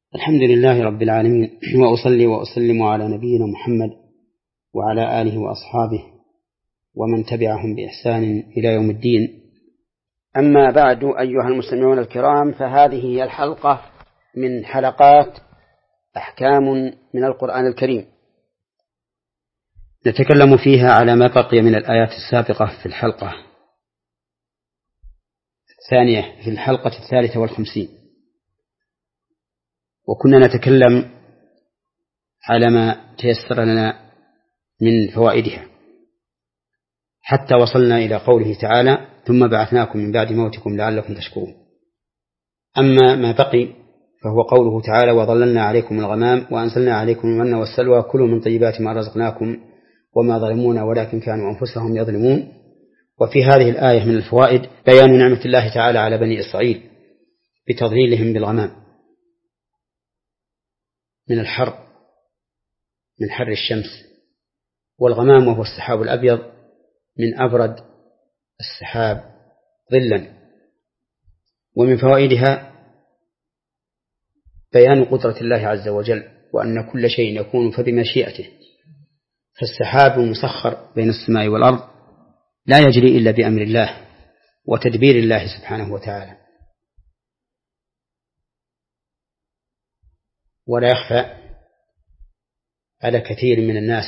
الحمد لله رب العالمين، وأصلي وأسلم على نبينا محمد وعلى آله وأصحابه ومن تبعهم بإحسان إلى يوم الدين. أما بعد، أيها المستمعون الكرام، فهذه هي الحلقة من حلقات أحكام من القرآن الكريم، نتكلم فيها على ما بقي من الآيات السابقة في الحلقة الثانية في الحلقة 53، وكنا نتكلم على ما تيسر لنا من فوائدها حتى وصلنا إلى قوله تعالى: ثم بعثناكم من بعد موتكم لعلكم تشكرون. أما ما بقي فهو قوله تعالى: وظللنا عليكم الغمام وأنزلنا عليكم المن والسلوى كلوا من طيبات ما رزقناكم وما ظلمونا ولكن كانوا أنفسهم يظلمون. وفي هذه الآية من الفوائد بيان نعمة الله تعالى على بني إسرائيل بتظليلهم بالغمام من الحر، من حر الشمس، والغمام وهو السحاب الأبيض من أبرد السحاب ظلا. ومن فوائدها بيان قدرة الله عز وجل، وأن كل شيء يكون فبمشيئته، فالسحاب المسخر بين السماء والأرض لا يجري إلا بأمر الله وتدبير الله سبحانه وتعالى. ولا يخفى على كثير من الناس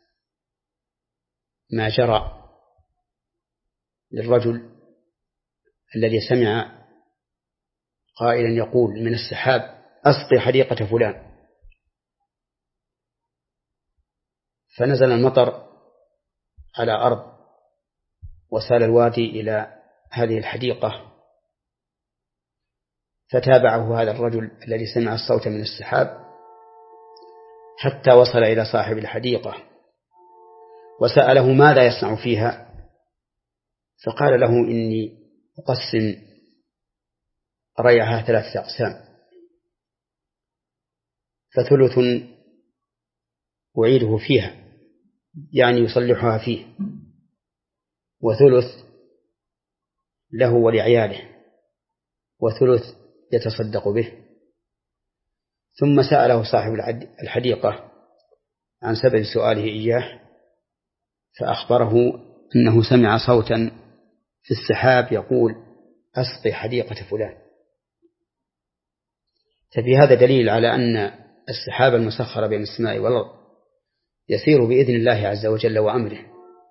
ما جرى للرجل الذي سمع قائلا يقول من السحاب: أسقي حديقة فلان، فنزل المطر على أرض وسال الوادي إلى هذه الحديقة، فتابعه هذا الرجل الذي سمع الصوت من السحاب حتى وصل إلى صاحب الحديقة وسأله ماذا يصنع فيها، فقال له: إني أقسم ريعها 3 أقسام، فثلث أعيده فيها يعني يصلحها فيه، وثلث له ولعياله، وثلث يتصدق به. ثم سأله صاحب الحديقة عن سبب سؤاله إياه، فأخبره أنه سمع صوتا في السحاب يقول: أسقي حديقة فلان. ففي هذا دليل على أن السحاب المسخر بين السماء والأرض يسير بإذن الله عز وجل وأمره.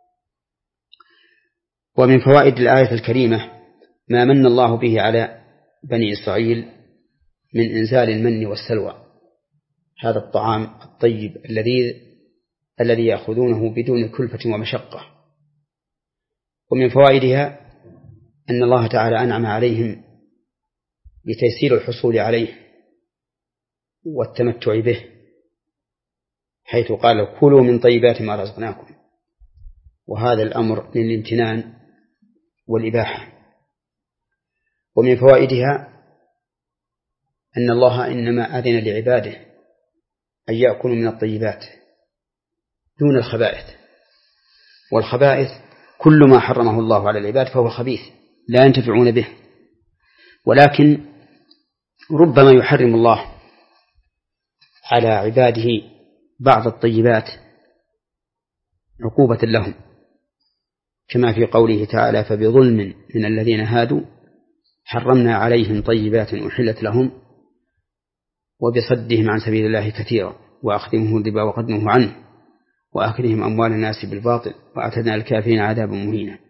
ومن فوائد الآية الكريمة ما من الله به على بني إسرائيل من إنزال المن والسلوى، هذا الطعام الطيب الذي يأخذونه بدون كلفة ومشقة. ومن فوائدها أن الله تعالى أنعم عليهم بتيسير الحصول عليه والتمتع به، حيث قال: كلوا من طيبات ما رزقناكم، وهذا الأمر للامتنان والإباحة. ومن فوائدها أن الله إنما أذن لعباده أن يأكلوا من الطيبات دون الخبائث، والخبائث كل ما حرمه الله على العباد فهو خبيث لا ينتفعون به، ولكن ربما يحرم الله على عباده بعض الطيبات عقوبة لهم، كما في قوله تعالى: فبظلم من الذين هادوا حرمنا عليهم طيبات أحلت لهم وبصدهم عن سبيل الله كثيرا وأخذهم الربا وقد نهوا عنه وأكلهم أموال الناس بالباطل وأعتدنا الكافرين عذابا مهينا.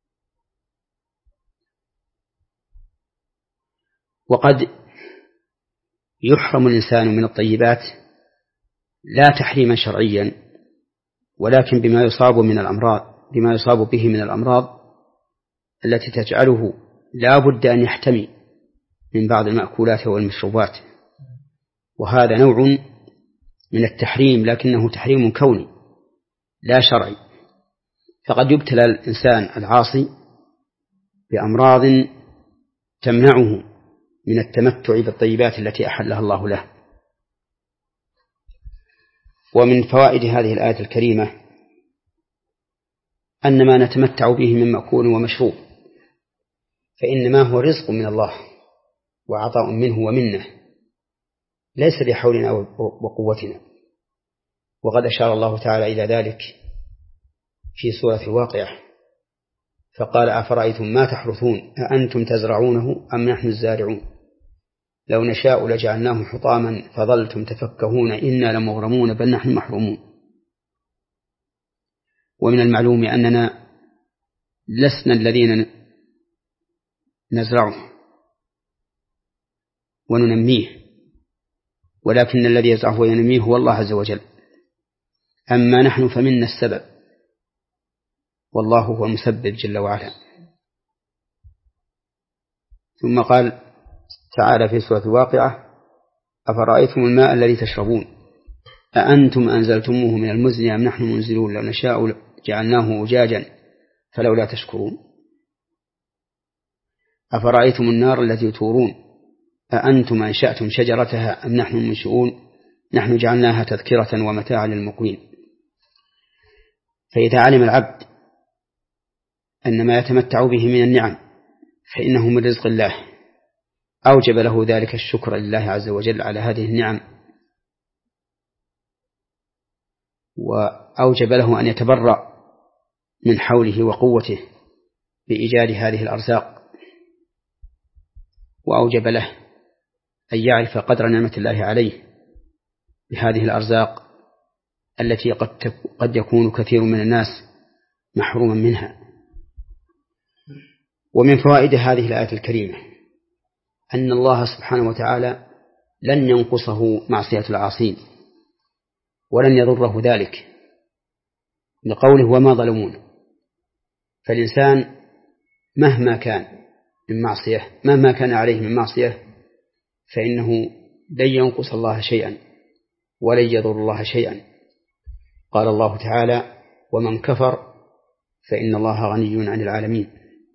وقد يحرم الإنسان من الطيبات لا تحريما شرعيا، ولكن بما يصاب به من الأمراض التي تجعله لا بد أن يحتمي من بعض المأكولات والمشروبات، وهذا نوع من التحريم لكنه تحريم كوني لا شرعي. فقد يبتلى الإنسان العاصي بأمراض تمنعه من التمتع بالطيبات التي أحلها الله له. ومن فوائد هذه الآية الكريمة أن ما نتمتع به من مأكول ومشروب فإنما هو رزق من الله وعطاء منه ومنه، ليس بحولنا وقوتنا. وقد أشار الله تعالى إلى ذلك في سورة الواقعة فقال أفرأيتم ما تحرثون أأنتم تزرعونه أم نحن الزارعون لو نشاء لجعلناه حطاما فظلتم تفكهون إنا لمغرمون بل نحن محرومون. ومن المعلوم أننا لسنا الذين نزرعه وننميه، ولكن الذي يزرعه وينميه هو الله عز وجل. أما نحن فمنا السبب والله هو المسبب جل وعلا. ثم قال تعالى في سورة الواقعة أفرأيتم الماء الذي تشربون أأنتم أنزلتموه من المزن أم نحن منزلون لو نشاء جعلناه أجاجا فلولا تشكرون. أفرأيتم النار التي تورون أأنتم أنشأتم شجرتها أم نحن المنشئون نحن جعلناها تذكرة ومتاعا للمقوين. فإذا علم العبد أن ما يتمتع به من النعم فإنه من رزق الله أوجب له ذلك الشكر لله عز وجل على هذه النعم، وأوجب له أن يتبرأ من حوله وقوته بإيجاد هذه الأرزاق، وأوجب له أن يعرف قدر نعمة الله عليه بهذه الأرزاق التي قد يكون كثير من الناس محروما منها. ومن فوائد هذه الآية الكريمة أن الله سبحانه وتعالى لن ينقصه معصية العاصين ولن يضره ذلك لقوله وما ظلمون. فالإنسان مهما كان من معصية مهما كان عليه من معصية فإنه لن ينقص الله شيئا ولن يضر الله شيئا. قال الله تعالى ومن كفر فإن الله غني عن العالمين.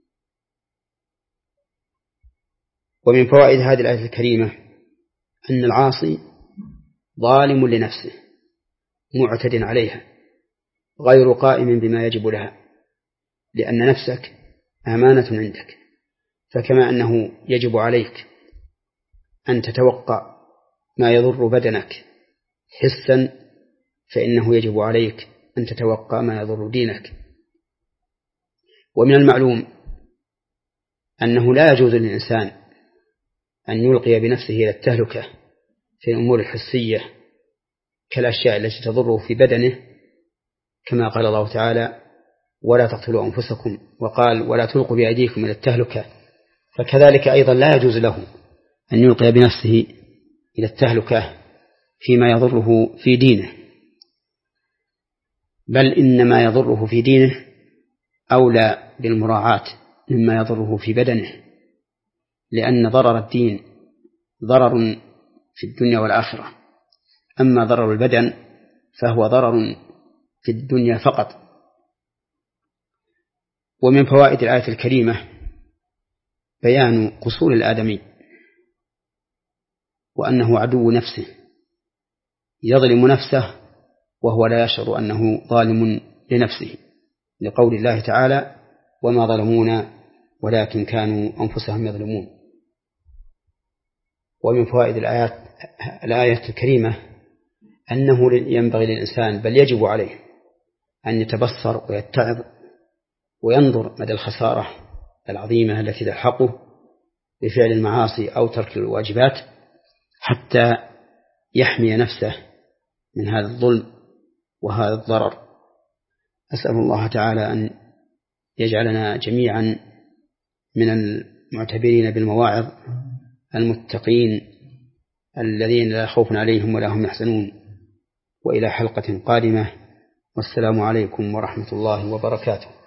ومن فوائد هذه الآية الكريمة أن العاصي ظالم لنفسه معتد عليها غير قائم بما يجب لها، لأن نفسك أمانة عندك، فكما أنه يجب عليك أن تتوقع ما يضر بدنك حسا فإنه يجب عليك أن تتوقع ما يضر دينك. ومن المعلوم أنه لا يجوز للإنسان أن يلقي بنفسه إلى التهلكة في الأمور الحسية كالأشياء التي تضره في بدنه، كما قال الله تعالى ولا تقتلوا أنفسكم، وقال ولا تلقوا بأيديكم إلى التهلكة. فكذلك أيضا لا يجوز له أن يلقي بنفسه إلى التهلكة فيما يضره في دينه، بل إنما يضره في دينه أولى بالمراعاة مما يضره في بدنه، لأن ضرر الدين ضرر في الدنيا والآخرة، أما ضرر البدن فهو ضرر في الدنيا فقط. ومن فوائد الآية الكريمة بيان قصور الآدمي وأنه عدو نفسه يظلم نفسه وهو لا يشعر أنه ظالم لنفسه، لقول الله تعالى وما ظلمونا ولكن كانوا أنفسهم يظلمون. ومن فوائد الآية الكريمة أنه ينبغي للإنسان بل يجب عليه أن يتبصر ويتعظ وينظر مدى الخسارة العظيمة التي تلحقه بفعل المعاصي أو ترك الواجبات حتى يحمي نفسه من هذا الظلم وهذا الضرر. أسأل الله تعالى أن يجعلنا جميعا من المعتبرين بالمواعظ المتقين الذين لا خوف عليهم ولا هم يحزنون. وإلى حلقة قادمة، والسلام عليكم ورحمة الله وبركاته.